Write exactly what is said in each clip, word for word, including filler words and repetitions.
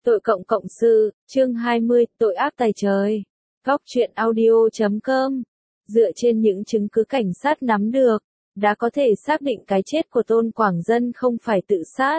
Tội cộng cộng sự, chương hai mươi, tội ác tày trời. Góc truyện audio chấm com. Dựa trên những chứng cứ cảnh sát nắm được, đã có thể xác định cái chết của Tôn Quảng Dân không phải tự sát,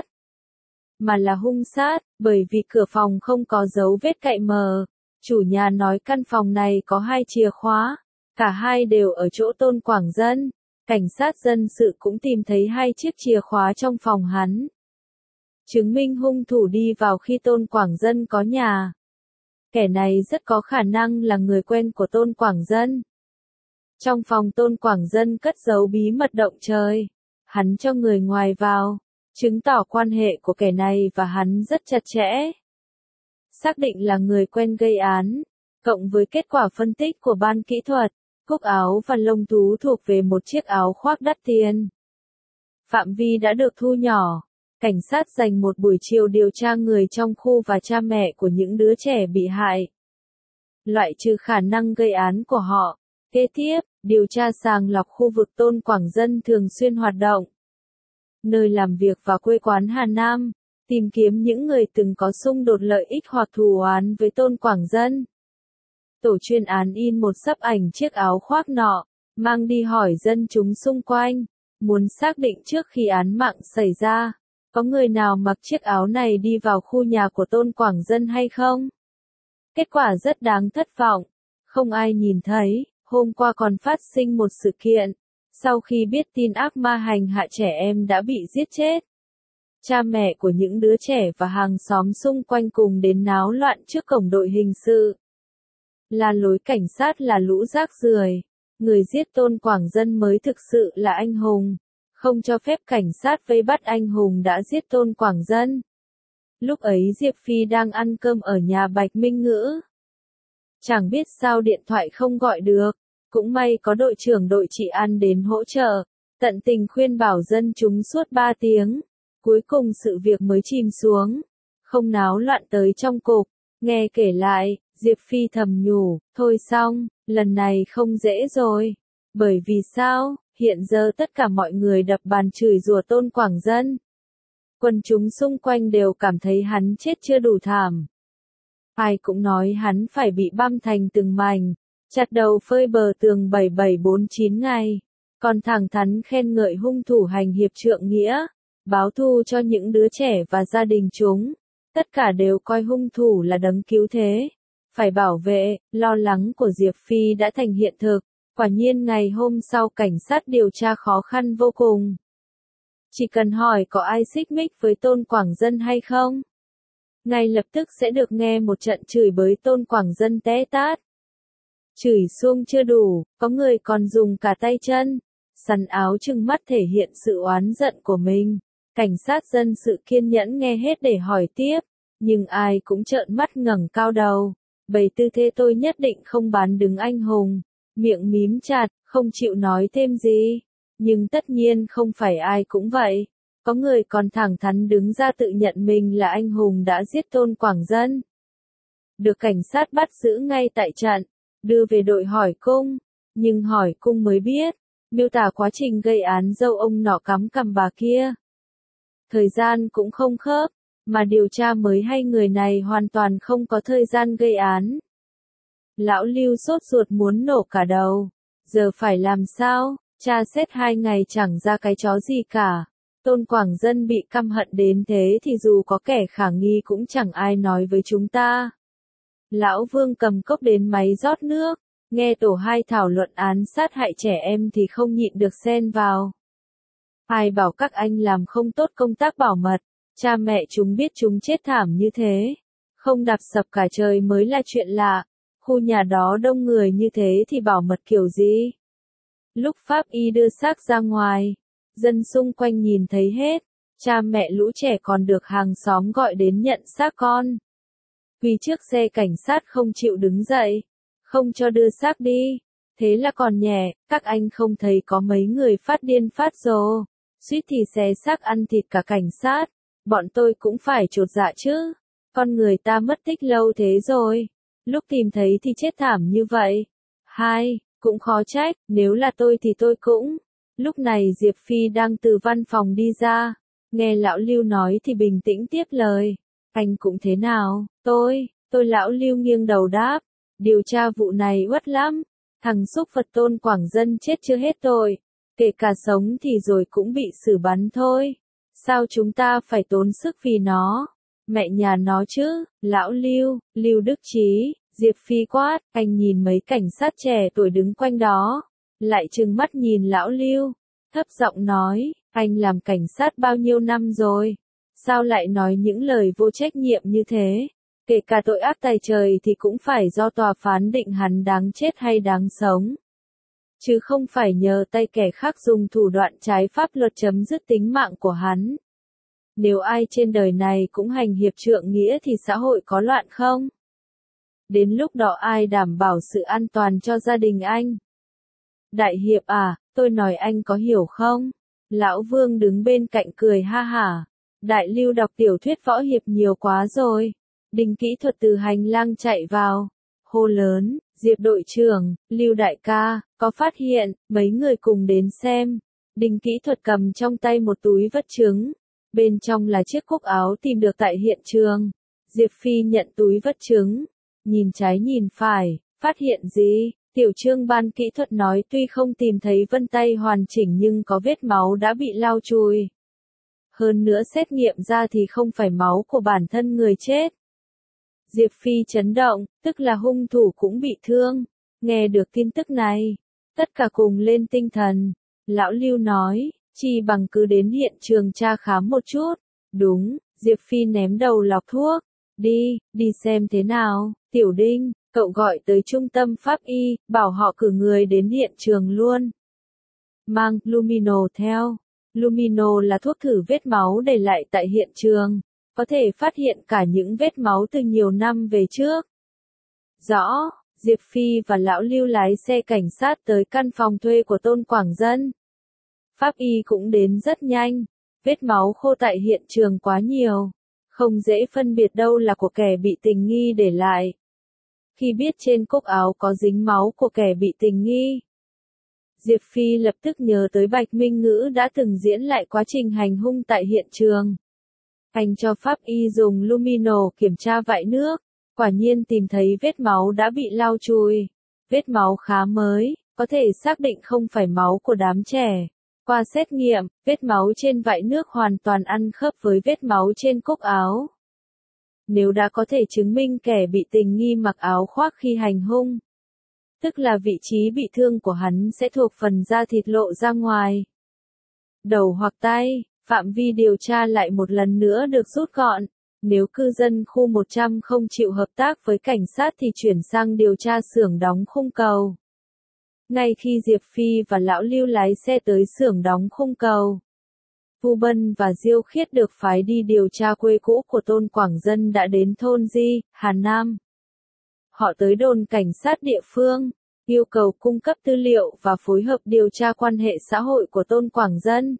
mà là hung sát, bởi vì cửa phòng không có dấu vết cậy mờ. Chủ nhà nói căn phòng này có hai chìa khóa, cả hai đều ở chỗ Tôn Quảng Dân. Cảnh sát dân sự cũng tìm thấy hai chiếc chìa khóa trong phòng hắn, chứng minh hung thủ đi vào khi Tôn Quảng Dân có nhà. Kẻ này rất có khả năng là người quen của Tôn Quảng Dân. Trong phòng Tôn Quảng Dân cất giấu bí mật động trời, hắn cho người ngoài vào, chứng tỏ quan hệ của kẻ này và hắn rất chặt chẽ. Xác định là người quen gây án, cộng với kết quả phân tích của ban kỹ thuật, cúc áo và lông thú thuộc về một chiếc áo khoác đắt tiền. Phạm vi đã được thu nhỏ. Cảnh sát dành một buổi chiều điều tra người trong khu và cha mẹ của những đứa trẻ bị hại, loại trừ khả năng gây án của họ. Kế tiếp, điều tra sàng lọc khu vực Tôn Quảng Dân thường xuyên hoạt động, nơi làm việc và quê quán Hà Nam, tìm kiếm những người từng có xung đột lợi ích hoặc thù oán với Tôn Quảng Dân. Tổ chuyên án in một xấp ảnh chiếc áo khoác nọ, mang đi hỏi dân chúng xung quanh, muốn xác định trước khi án mạng xảy ra, có người nào mặc chiếc áo này đi vào khu nhà của Tôn Quảng Dân hay không? Kết quả rất đáng thất vọng, không ai nhìn thấy. Hôm qua còn phát sinh một sự kiện, sau khi biết tin ác ma hành hạ trẻ em đã bị giết chết, cha mẹ của những đứa trẻ và hàng xóm xung quanh cùng đến náo loạn trước cổng đội hình sự. La lối cảnh sát là lũ rác rưởi, người giết Tôn Quảng Dân mới thực sự là anh hùng. Không cho phép cảnh sát vây bắt anh hùng đã giết Tôn Quảng Dân. Lúc ấy Diệp Phi đang ăn cơm ở nhà Bạch Minh Ngữ. Chẳng biết sao điện thoại không gọi được, cũng may có đội trưởng đội trị an đến hỗ trợ, tận tình khuyên bảo dân chúng suốt ba tiếng. Cuối cùng sự việc mới chìm xuống, không náo loạn tới trong cục. Nghe kể lại, Diệp Phi thầm nhủ, thôi xong, lần này không dễ rồi. Bởi vì sao? Hiện giờ tất cả mọi người đập bàn chửi rủa Tôn Quảng Dân. Quần chúng xung quanh đều cảm thấy hắn chết chưa đủ thảm. Ai cũng nói hắn phải bị băm thành từng mảnh, chặt đầu phơi bờ tường bảy bảy bốn chín ngày. Còn thẳng thắn khen ngợi hung thủ hành hiệp trượng nghĩa, báo thù cho những đứa trẻ và gia đình chúng. Tất cả đều coi hung thủ là đấng cứu thế, phải bảo vệ. Lo lắng của Diệp Phi đã thành hiện thực. Quả nhiên ngày hôm sau cảnh sát điều tra khó khăn vô cùng. Chỉ cần hỏi có ai xích mích với Tôn Quảng Dân hay không, ngay lập tức sẽ được nghe một trận chửi bới Tôn Quảng Dân té tát. Chửi xuông chưa đủ, có người còn dùng cả tay chân, sắn áo trừng mắt thể hiện sự oán giận của mình. Cảnh sát dân sự kiên nhẫn nghe hết để hỏi tiếp, nhưng ai cũng trợn mắt ngẩng cao đầu, bày tư thế tôi nhất định không bán đứng anh hùng. Miệng mím chặt, không chịu nói thêm gì. Nhưng tất nhiên không phải ai cũng vậy. Có người còn thẳng thắn đứng ra tự nhận mình là anh hùng đã giết Tôn Quảng Dân. Được cảnh sát bắt giữ ngay tại trận, đưa về đội hỏi cung. Nhưng hỏi cung mới biết, miêu tả quá trình gây án dâu ông nọ cắm cằm bà kia. Thời gian cũng không khớp, mà điều tra mới hay người này hoàn toàn không có thời gian gây án. Lão Lưu sốt ruột muốn nổ cả đầu. Giờ phải làm sao? Tra xét hai ngày chẳng ra cái chó gì cả. Tôn Quảng Dân bị căm hận đến thế thì dù có kẻ khả nghi cũng chẳng ai nói với chúng ta. Lão Vương cầm cốc đến máy rót nước, nghe tổ hai thảo luận án sát hại trẻ em thì không nhịn được xen vào. Ai bảo các anh làm không tốt công tác bảo mật, cha mẹ chúng biết chúng chết thảm như thế, không đạp sập cả trời mới là chuyện lạ. Khu nhà đó đông người như thế thì bảo mật kiểu gì? Lúc pháp y đưa xác ra ngoài, dân xung quanh nhìn thấy hết, cha mẹ lũ trẻ còn được hàng xóm gọi đến nhận xác con. Quỳ trước xe cảnh sát không chịu đứng dậy, không cho đưa xác đi. Thế là còn nhẹ, các anh không thấy có mấy người phát điên phát rồ, suýt thì xé xác ăn thịt cả cảnh sát. Bọn tôi cũng phải chột dạ chứ, con người ta mất tích lâu thế rồi. Lúc tìm thấy thì chết thảm như vậy. Hai, cũng khó trách, nếu là tôi thì tôi cũng. Lúc này Diệp Phi đang từ văn phòng đi ra, nghe lão Lưu nói thì bình tĩnh tiếp lời. Anh cũng thế nào, tôi, tôi lão Lưu nghiêng đầu đáp. Điều tra vụ này uất lắm. Thằng xúc Phật Tôn Quảng Dân chết chưa hết tội. Kể cả sống thì rồi cũng bị xử bắn thôi. Sao chúng ta phải tốn sức vì nó? Mẹ nhà nó chứ, lão Lưu, Lưu Đức Trí, Diệp Phi quát, anh nhìn mấy cảnh sát trẻ tuổi đứng quanh đó. Lại trừng mắt nhìn lão Lưu, thấp giọng nói, anh làm cảnh sát bao nhiêu năm rồi? Sao lại nói những lời vô trách nhiệm như thế? Kể cả tội ác tày trời thì cũng phải do tòa phán định hắn đáng chết hay đáng sống. Chứ không phải nhờ tay kẻ khác dùng thủ đoạn trái pháp luật chấm dứt tính mạng của hắn. Nếu ai trên đời này cũng hành hiệp trượng nghĩa thì xã hội có loạn không? Đến lúc đó ai đảm bảo sự an toàn cho gia đình anh? Đại hiệp à, tôi nói anh có hiểu không? Lão Vương đứng bên cạnh cười ha hả. Đại Lưu đọc tiểu thuyết võ hiệp nhiều quá rồi. Đinh kỹ thuật từ hành lang chạy vào. Hô lớn, Diệp đội trưởng, Lưu đại ca, có phát hiện, mấy người cùng đến xem. Đinh kỹ thuật cầm trong tay một túi vất chứng. Bên trong là chiếc cúc áo tìm được tại hiện trường. Diệp Phi nhận túi vất chứng. Nhìn trái nhìn phải, phát hiện gì? Tiểu Trương ban kỹ thuật nói tuy không tìm thấy vân tay hoàn chỉnh nhưng có vết máu đã bị lau chùi. Hơn nữa xét nghiệm ra thì không phải máu của bản thân người chết. Diệp Phi chấn động, tức là hung thủ cũng bị thương. Nghe được tin tức này, tất cả cùng lên tinh thần. Lão Lưu nói, chi bằng cứ đến hiện trường tra khám một chút. Đúng, Diệp Phi ném đầu lọc thuốc. Đi, đi xem thế nào, Tiểu Đinh, cậu gọi tới trung tâm pháp y, bảo họ cử người đến hiện trường luôn. Mang Lumino theo. Lumino là thuốc thử vết máu để lại tại hiện trường, có thể phát hiện cả những vết máu từ nhiều năm về trước. Rõ, Diệp Phi và Lão Lưu lái xe cảnh sát tới căn phòng thuê của Tôn Quảng Dân. Pháp y cũng đến rất nhanh, vết máu khô tại hiện trường quá nhiều, không dễ phân biệt đâu là của kẻ bị tình nghi để lại. Khi biết trên cúc áo có dính máu của kẻ bị tình nghi, Diệp Phi lập tức nhớ tới Bạch Minh Ngữ đã từng diễn lại quá trình hành hung tại hiện trường. Anh cho pháp y dùng Lumino kiểm tra vại nước, quả nhiên tìm thấy vết máu đã bị lau chùi. Vết máu khá mới, có thể xác định không phải máu của đám trẻ. Qua xét nghiệm, vết máu trên vại nước hoàn toàn ăn khớp với vết máu trên cúc áo. Nếu đã có thể chứng minh kẻ bị tình nghi mặc áo khoác khi hành hung, tức là vị trí bị thương của hắn sẽ thuộc phần da thịt lộ ra ngoài. Đầu hoặc tay, phạm vi điều tra lại một lần nữa được rút gọn. Nếu cư dân khu một trăm không chịu hợp tác với cảnh sát thì chuyển sang điều tra xưởng đóng khung cầu. Ngay khi Diệp Phi và Lão Lưu lái xe tới xưởng đóng khung cầu, Vu Bân và Diêu Khiết được phái đi điều tra quê cũ của Tôn Quảng Dân đã đến thôn Di, Hà Nam. Họ tới đồn cảnh sát địa phương, yêu cầu cung cấp tư liệu và phối hợp điều tra quan hệ xã hội của Tôn Quảng Dân.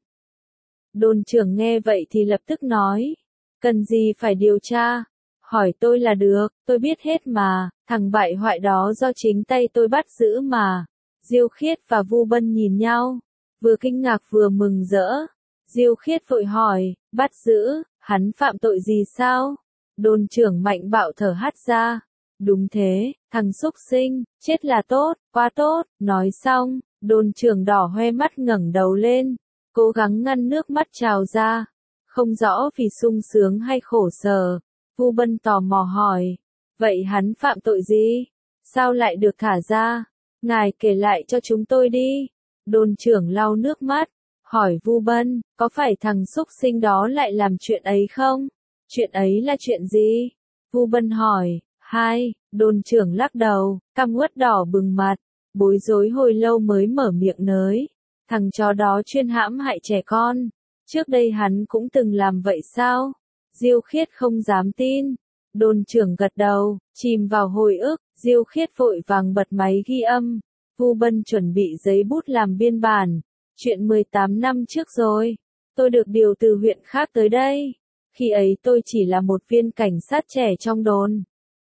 Đồn trưởng nghe vậy thì lập tức nói, cần gì phải điều tra, hỏi tôi là được, tôi biết hết mà, thằng bại hoại đó do chính tay tôi bắt giữ mà. Diêu Khiết và Vu Bân nhìn nhau, vừa kinh ngạc vừa mừng rỡ. Diêu Khiết vội hỏi, bắt giữ, hắn phạm tội gì sao? Đồn trưởng mạnh bạo thở hắt ra. Đúng thế, thằng xúc sinh, chết là tốt, quá tốt. Nói xong, đồn trưởng đỏ hoe mắt ngẩng đầu lên, cố gắng ngăn nước mắt trào ra. Không rõ vì sung sướng hay khổ sở. Vu Bân tò mò hỏi, vậy hắn phạm tội gì? Sao lại được thả ra? Ngài kể lại cho chúng tôi đi. Đồn trưởng lau nước mắt, hỏi Vu Bân, có phải thằng xúc sinh đó lại làm chuyện ấy không? Chuyện ấy là chuyện gì? Vu Bân hỏi. Hai, đồn trưởng lắc đầu, cằm uất đỏ bừng mặt, bối rối hồi lâu mới mở miệng nới. Thằng chó đó chuyên hãm hại trẻ con. Trước đây hắn cũng từng làm vậy sao? Diêu Khiết không dám tin. Đồn trưởng gật đầu, chìm vào hồi ức. Diêu Khiết vội vàng bật máy ghi âm. Vu Bân chuẩn bị giấy bút làm biên bản. Chuyện mười tám năm trước rồi. Tôi được điều từ huyện khác tới đây. Khi ấy tôi chỉ là một viên cảnh sát trẻ trong đồn.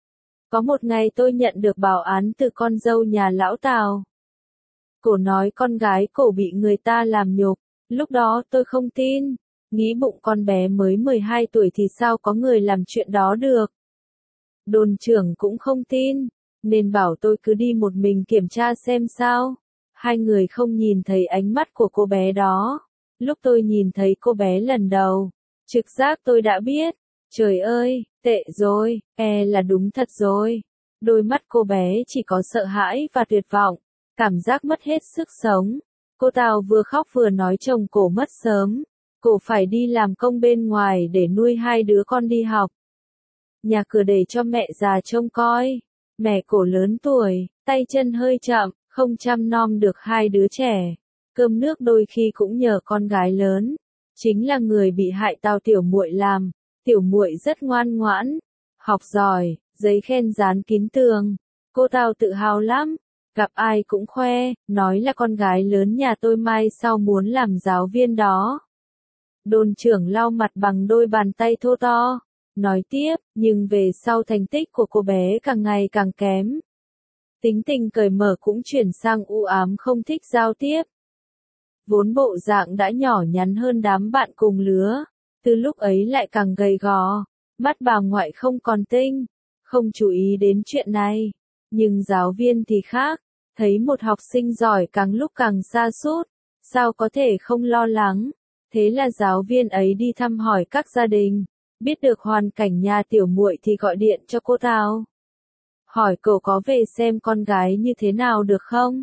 Có một ngày tôi nhận được báo án từ con dâu nhà lão Tào. Cổ nói con gái cổ bị người ta làm nhục. Lúc đó tôi không tin. nghĩ bụng con bé mới mười hai tuổi thì sao có người làm chuyện đó được. Đồn trưởng cũng không tin, nên bảo tôi cứ đi một mình kiểm tra xem sao. Hai người không nhìn thấy ánh mắt của cô bé đó. Lúc tôi nhìn thấy cô bé lần đầu, trực giác tôi đã biết. Trời ơi, tệ rồi, e là đúng thật rồi. Đôi mắt cô bé chỉ có sợ hãi và tuyệt vọng, cảm giác mất hết sức sống. Cô Tào vừa khóc vừa nói chồng cổ mất sớm. Cổ phải đi làm công bên ngoài để nuôi hai đứa con đi học. Nhà cửa để cho mẹ già trông coi. Mẹ cổ lớn tuổi, tay chân hơi chậm, không chăm nom được hai đứa trẻ. Cơm nước đôi khi cũng nhờ con gái lớn, chính là người bị hại Tào tiểu muội làm. Tiểu muội rất ngoan ngoãn, học giỏi, giấy khen dán kín tường. Cô Tào tự hào lắm, gặp ai cũng khoe, nói là con gái lớn nhà tôi mai sau muốn làm giáo viên đó. Đồn trưởng lau mặt bằng đôi bàn tay thô to, nói tiếp, nhưng về sau thành tích của cô bé càng ngày càng kém. Tính tình cởi mở cũng chuyển sang u ám không thích giao tiếp. Vốn bộ dạng đã nhỏ nhắn hơn đám bạn cùng lứa, từ lúc ấy lại càng gầy gò, mắt bà ngoại không còn tinh, không chú ý đến chuyện này. Nhưng giáo viên thì khác, thấy một học sinh giỏi càng lúc càng sa sút, sao có thể không lo lắng. Thế là giáo viên ấy đi thăm hỏi các gia đình, biết được hoàn cảnh nhà tiểu muội thì gọi điện cho cô Tào. Hỏi cậu có về xem con gái như thế nào được không?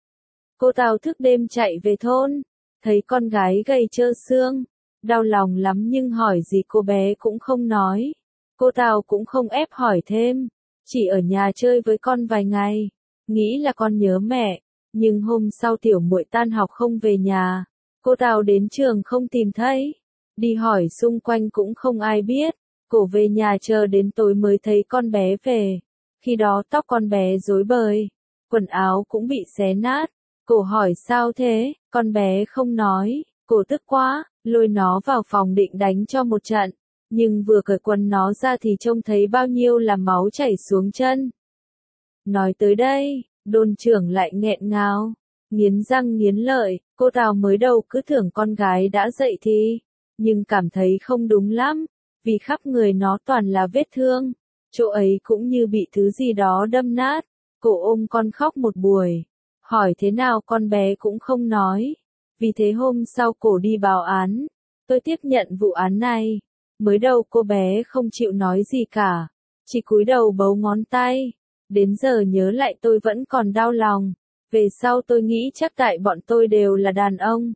Cô Tào thức đêm chạy về thôn, thấy con gái gầy trơ xương, đau lòng lắm nhưng hỏi gì cô bé cũng không nói. Cô Tào cũng không ép hỏi thêm, chỉ ở nhà chơi với con vài ngày, nghĩ là con nhớ mẹ, nhưng hôm sau tiểu muội tan học không về nhà. Cô Tào đến trường không tìm thấy, đi hỏi xung quanh cũng không ai biết. Cổ về nhà chờ đến tối mới thấy con bé về. Khi đó tóc con bé rối bời, quần áo cũng bị xé nát. Cổ hỏi sao thế, con bé không nói. Cổ tức quá, lôi nó vào phòng định đánh cho một trận. Nhưng vừa cởi quần nó ra thì trông thấy bao nhiêu là máu chảy xuống chân. Nói tới đây, đồn trưởng lại nghẹn ngào, nghiến răng nghiến lợi. Cô Tào mới đầu cứ tưởng con gái đã dậy thì, nhưng cảm thấy không đúng lắm, vì khắp người nó toàn là vết thương, chỗ ấy cũng như bị thứ gì đó đâm nát. Cổ ôm con khóc một buổi, hỏi thế nào con bé cũng không nói, vì thế hôm sau cổ đi báo án. Tôi tiếp nhận vụ án này, mới đầu cô bé không chịu nói gì cả, chỉ cúi đầu bấu ngón tay, đến giờ nhớ lại tôi vẫn còn đau lòng. Về sau tôi nghĩ chắc tại bọn tôi đều là đàn ông.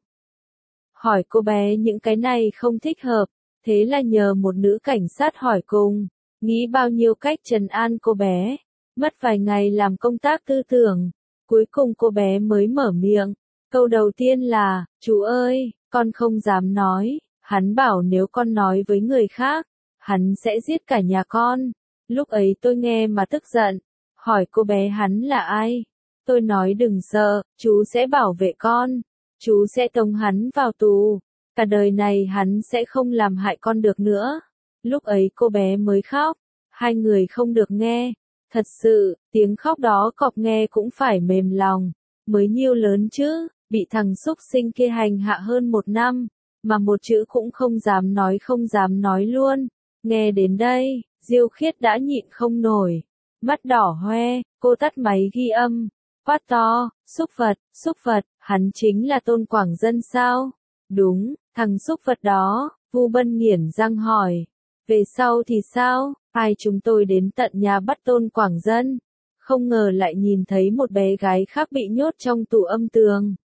Hỏi cô bé những cái này không thích hợp, thế là nhờ một nữ cảnh sát hỏi cùng, nghĩ bao nhiêu cách trấn an cô bé, mất vài ngày làm công tác tư tưởng, cuối cùng cô bé mới mở miệng. Câu đầu tiên là, chú ơi, con không dám nói, hắn bảo nếu con nói với người khác, hắn sẽ giết cả nhà con. Lúc ấy tôi nghe mà tức giận, hỏi cô bé hắn là ai. Tôi nói đừng sợ, chú sẽ bảo vệ con, chú sẽ tống hắn vào tù, cả đời này hắn sẽ không làm hại con được nữa. Lúc ấy cô bé mới khóc, hai người không được nghe. Thật sự, tiếng khóc đó cọp nghe cũng phải mềm lòng, mới nhiêu lớn chứ, bị thằng xúc sinh kia hành hạ hơn một năm, mà một chữ cũng không dám nói không dám nói luôn. Nghe đến đây, Diêu Khiết đã nhịn không nổi, mắt đỏ hoe, cô tắt máy ghi âm. Quát to, xúc vật, xúc vật, hắn chính là Tôn Quảng Dân sao? Đúng, thằng xúc vật đó. Vu Bân nghiến răng hỏi. Về sau thì sao? Ai chúng tôi đến tận nhà bắt Tôn Quảng Dân. Không ngờ lại nhìn thấy một bé gái khác bị nhốt trong tủ âm tường.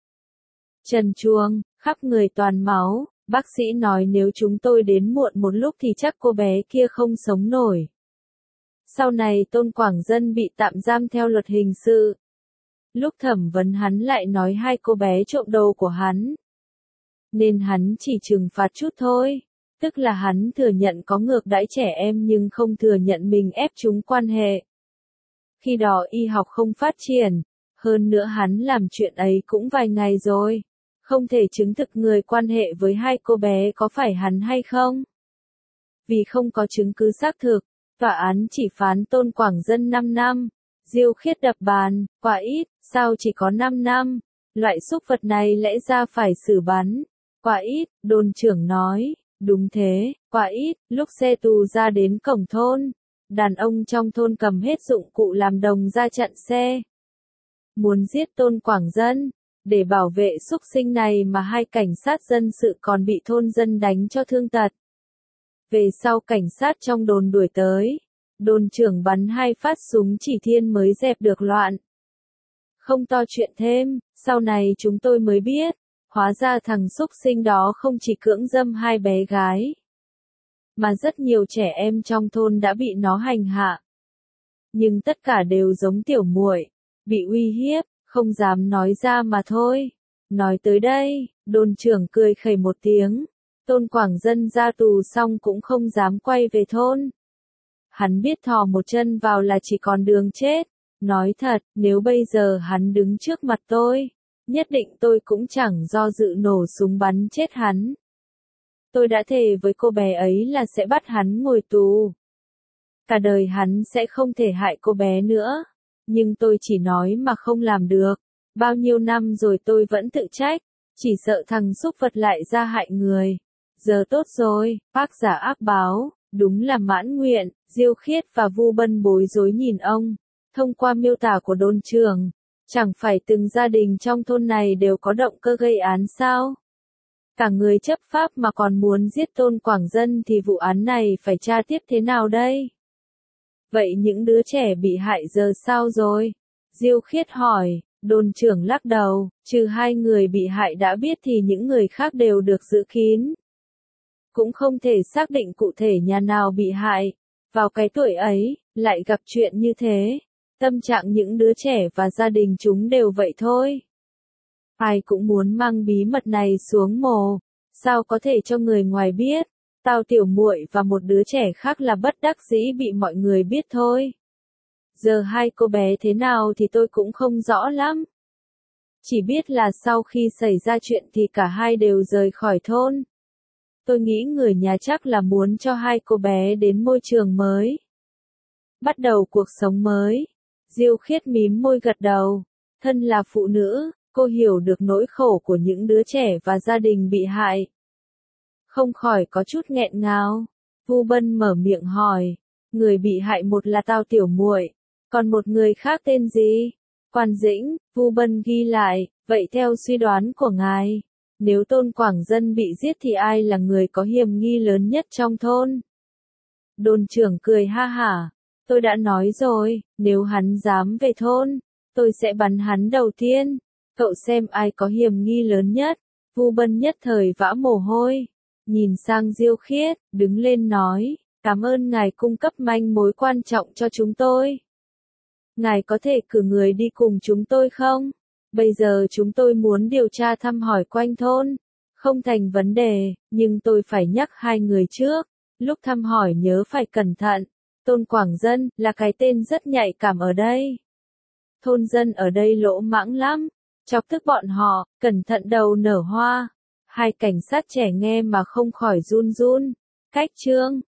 Trần truồng, khắp người toàn máu. Bác sĩ nói nếu chúng tôi đến muộn một lúc thì chắc cô bé kia không sống nổi. Sau này Tôn Quảng Dân bị tạm giam theo luật hình sự. Lúc thẩm vấn hắn lại nói hai cô bé trộm đồ của hắn, nên hắn chỉ trừng phạt chút thôi. Tức là hắn thừa nhận có ngược đãi trẻ em nhưng không thừa nhận mình ép chúng quan hệ. Khi đó y học không phát triển, hơn nữa hắn làm chuyện ấy cũng vài ngày rồi, không thể chứng thực người quan hệ với hai cô bé có phải hắn hay không. Vì không có chứng cứ xác thực, tòa án chỉ phán Tôn Quảng Dân năm năm. Diêu Khiết đập bàn, quá ít, sao chỉ có năm năm, loại xúc vật này lẽ ra phải xử bắn. Quá ít, đồn trưởng nói. Đúng thế, quá ít. Lúc xe tù ra đến cổng thôn, đàn ông trong thôn cầm hết dụng cụ làm đồng ra chặn xe. Muốn giết Tôn Quảng Dân. Để bảo vệ xúc sinh này mà hai cảnh sát dân sự còn bị thôn dân đánh cho thương tật. Về sau cảnh sát trong đồn đuổi tới. Đồn trưởng bắn hai phát súng chỉ thiên mới dẹp được loạn. Không to chuyện thêm, sau này chúng tôi mới biết. Hóa ra thằng xúc sinh đó không chỉ cưỡng dâm hai bé gái. Mà rất nhiều trẻ em trong thôn đã bị nó hành hạ. Nhưng tất cả đều giống tiểu muội, bị uy hiếp, không dám nói ra mà thôi. Nói tới đây, đồn trưởng cười khẩy một tiếng. Tôn Quảng Dân ra tù xong cũng không dám quay về thôn. Hắn biết thò một chân vào là chỉ còn đường chết. Nói thật, nếu bây giờ hắn đứng trước mặt tôi, nhất định tôi cũng chẳng do dự nổ súng bắn chết hắn. Tôi đã thề với cô bé ấy là sẽ bắt hắn ngồi tù. Cả đời hắn sẽ không thể hại cô bé nữa. Nhưng tôi chỉ nói mà không làm được. Bao nhiêu năm rồi tôi vẫn tự trách. Chỉ sợ thằng xúc vật lại ra hại người. Giờ tốt rồi, bác giả ác báo. Đúng là mãn nguyện. Diêu Khiết và Vu Bân bối rối nhìn ông. Thông qua miêu tả của đồn trưởng, chẳng phải từng gia đình trong thôn này đều có động cơ gây án sao? Cả người chấp pháp mà còn muốn giết Tôn Quảng Dân thì vụ án này phải tra tiếp thế nào đây? Vậy những đứa trẻ bị hại giờ sao rồi? Diêu Khiết hỏi, đồn trưởng lắc đầu, trừ hai người bị hại đã biết thì những người khác đều được giữ kín. Cũng không thể xác định cụ thể nhà nào bị hại. Vào cái tuổi ấy, lại gặp chuyện như thế. Tâm trạng những đứa trẻ và gia đình chúng đều vậy thôi. Ai cũng muốn mang bí mật này xuống mồ. Sao có thể cho người ngoài biết? Tao tiểu muội và một đứa trẻ khác là bất đắc dĩ bị mọi người biết thôi. Giờ hai cô bé thế nào thì tôi cũng không rõ lắm. Chỉ biết là sau khi xảy ra chuyện thì cả hai đều rời khỏi thôn. Tôi nghĩ người nhà chắc là muốn cho hai cô bé đến môi trường mới. Bắt đầu cuộc sống mới. Diêu Khiết mím môi gật đầu. Thân là phụ nữ, cô hiểu được nỗi khổ của những đứa trẻ và gia đình bị hại. Không khỏi có chút nghẹn ngào. Vu Bân mở miệng hỏi. Người bị hại một là tao tiểu muội, còn một người khác tên gì? Quan Dĩnh. Vu Bân ghi lại. Vậy theo suy đoán của ngài, nếu Tôn Quảng Dân bị giết thì ai là người có hiểm nghi lớn nhất trong thôn? Đồn trưởng cười ha hả. Tôi đã nói rồi, nếu hắn dám về thôn, tôi sẽ bắn hắn đầu tiên. Cậu xem ai có hiểm nghi lớn nhất. Vu Bân nhất thời vã mồ hôi. Nhìn sang Diêu Khiết, đứng lên nói, cảm ơn ngài cung cấp manh mối quan trọng cho chúng tôi. Ngài có thể cử người đi cùng chúng tôi không? Bây giờ chúng tôi muốn điều tra thăm hỏi quanh thôn. Không thành vấn đề, nhưng tôi phải nhắc hai người trước. Lúc thăm hỏi nhớ phải cẩn thận. Tôn Quảng Dân là cái tên rất nhạy cảm ở đây. Thôn dân ở đây lỗ mãng lắm. Chọc tức bọn họ, cẩn thận đầu nở hoa. Hai cảnh sát trẻ nghe mà không khỏi run run. Cách chương